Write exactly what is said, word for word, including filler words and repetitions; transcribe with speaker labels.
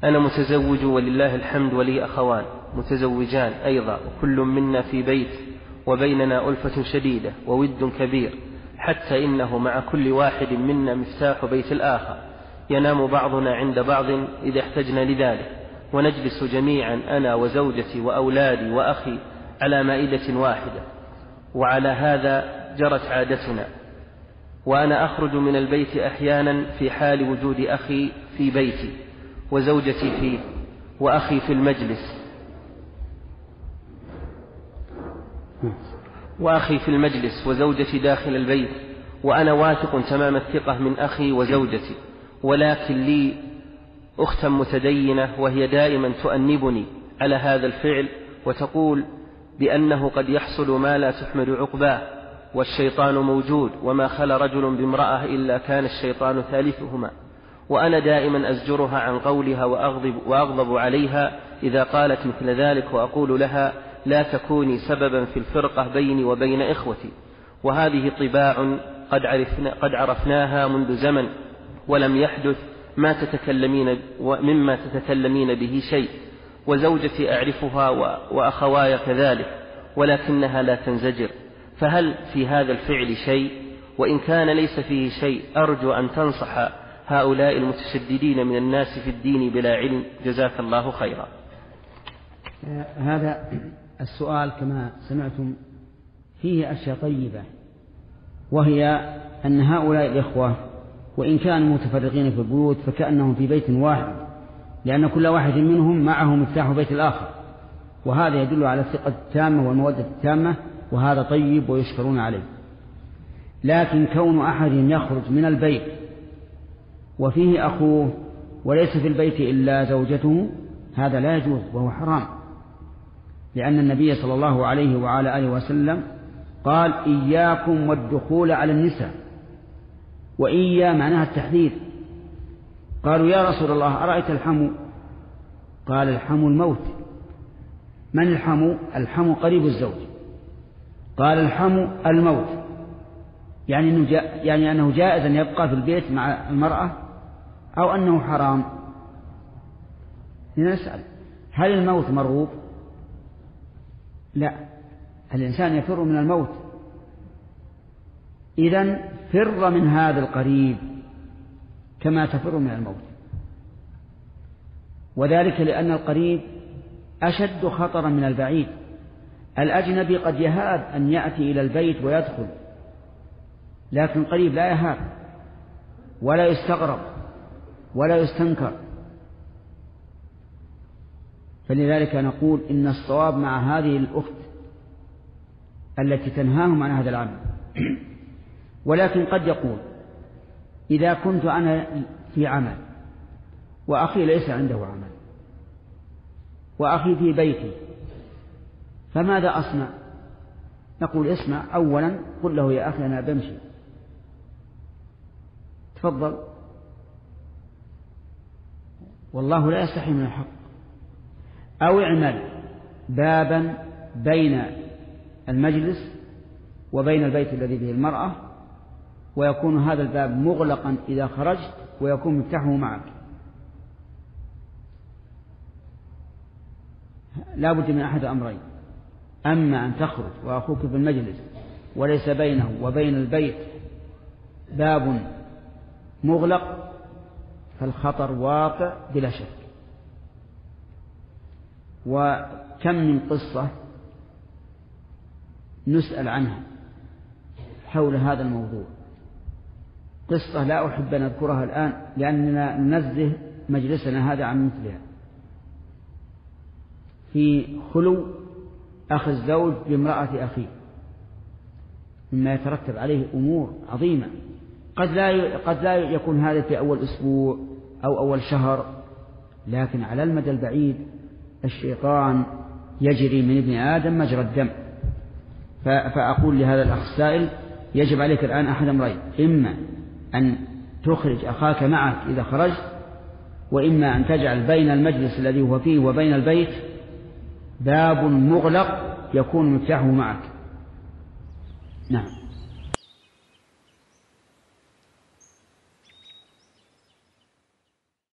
Speaker 1: أنا متزوج ولله الحمد ولي أخوان متزوجان أيضا، وكل منا في بيت وبيننا ألفة شديدة وود كبير، حتى إنه مع كل واحد منا مفتاح بيت الآخر، ينام بعضنا عند بعض إذا احتجنا لذلك، ونجلس جميعا أنا وزوجتي وأولادي وأخي على مائدة واحدة، وعلى هذا جرت عادتنا. وأنا أخرج من البيت أحيانا في حال وجود أخي في بيتي وزوجتي فيه وأخي في المجلس وأخي في المجلس وزوجتي داخل البيت، وأنا واثق تمام الثقة من أخي وزوجتي، ولكن لي أختا متدينة وهي دائما تؤنبني على هذا الفعل، وتقول بأنه قد يحصل ما لا تحمد عقباه، والشيطان موجود، وما خلا رجل بامرأة إلا كان الشيطان ثالثهما. وأنا دائما أزجرها عن قولها وأغضب, وأغضب عليها إذا قالت مثل ذلك، وأقول لها لا تكوني سببا في الفرقة بيني وبين إخوتي، وهذه طباع قد, عرفنا قد عرفناها منذ زمن، ولم يحدث ما تتكلمين مما تتكلمين به شيء، وزوجتي أعرفها وأخواي كذلك، ولكنها لا تنزجر. فهل في هذا الفعل شيء؟ وإن كان ليس فيه شيء أرجو أن تنصح هؤلاء المتشددين من الناس في الدين بلا علم، جزاك الله خيرا.
Speaker 2: هذا السؤال كما سمعتم فيه أشياء طيبة، وهي أن هؤلاء الإخوة وإن كانوا متفرقين في البيوت فكأنهم في بيت واحد، لأن كل واحد منهم معه مفتاح بيت الآخر، وهذا يدل على الثقة التامة والمودة التامة، وهذا طيب ويشكرون عليه. لكن كون أحدهم يخرج من البيت وفيه أخوه وليس في البيت إلا زوجته، هذا لا يجوز وهو حرام، لأن النبي صلى الله عليه وعلى آله وسلم قال إياكم والدخول على النساء، وإيا معناها التحذير. قالوا يا رسول الله أرأيت الحمو؟ قال الحمو الموت. من الحمو؟ الحمو قريب الزوج. قال الحمو الموت، يعني أنه, جا يعني أنه جائز أن يبقى في البيت مع المرأة أو أنه حرام؟ لنسأل هل الموت مرغوب؟ لا، الإنسان يفر من الموت، إذن فر من هذا القريب كما تفر من الموت، وذلك لأن القريب أشد خطرا من البعيد. الأجنبي قد يهاب أن يأتي إلى البيت ويدخل، لكن القريب لا يهاب ولا يستغرب ولا يستنكر. فلذلك نقول إن الصواب مع هذه الأخت التي تنهاهم عن هذا العمل. ولكن قد يقول إذا كنت أنا في عمل وأخي ليس عنده عمل وأخي في بيتي فماذا أصنع؟ نقول اسمع، أولا قل له يا أخي أنا بمشي، تفضل، والله لا يستحي من الحق. أو اعمل بابا بين المجلس وبين البيت الذي به المرأة، ويكون هذا الباب مغلقا إذا خرجت ويكون مفتاحه معك. لا بد من أحد أمرين: أما أن تخرج وأخوك في المجلس وليس بينه وبين البيت باب مغلق فالخطر واقع بلا شك. وكم من قصة نسأل عنها حول هذا الموضوع، قصة لا أحب أن أذكرها الآن لأننا ننزه مجلسنا هذا عن مثلها. في خلو أخ الزوج بامرأة أخيه مما يترتب عليه أمور عظيمة، قد لا قد لا يكون هذا في أول أسبوع أو أول شهر، لكن على المدى البعيد الشيطان يجري من ابن آدم مجرى الدم. فأقول لهذا الأخ السائل يجب عليك الآن أحد أمرين: إما أن تخرج أخاك معك إذا خرجت، وإما أن تجعل بين المجلس الذي هو فيه وبين البيت باب مغلق يكون مفتاحه معك. نعم.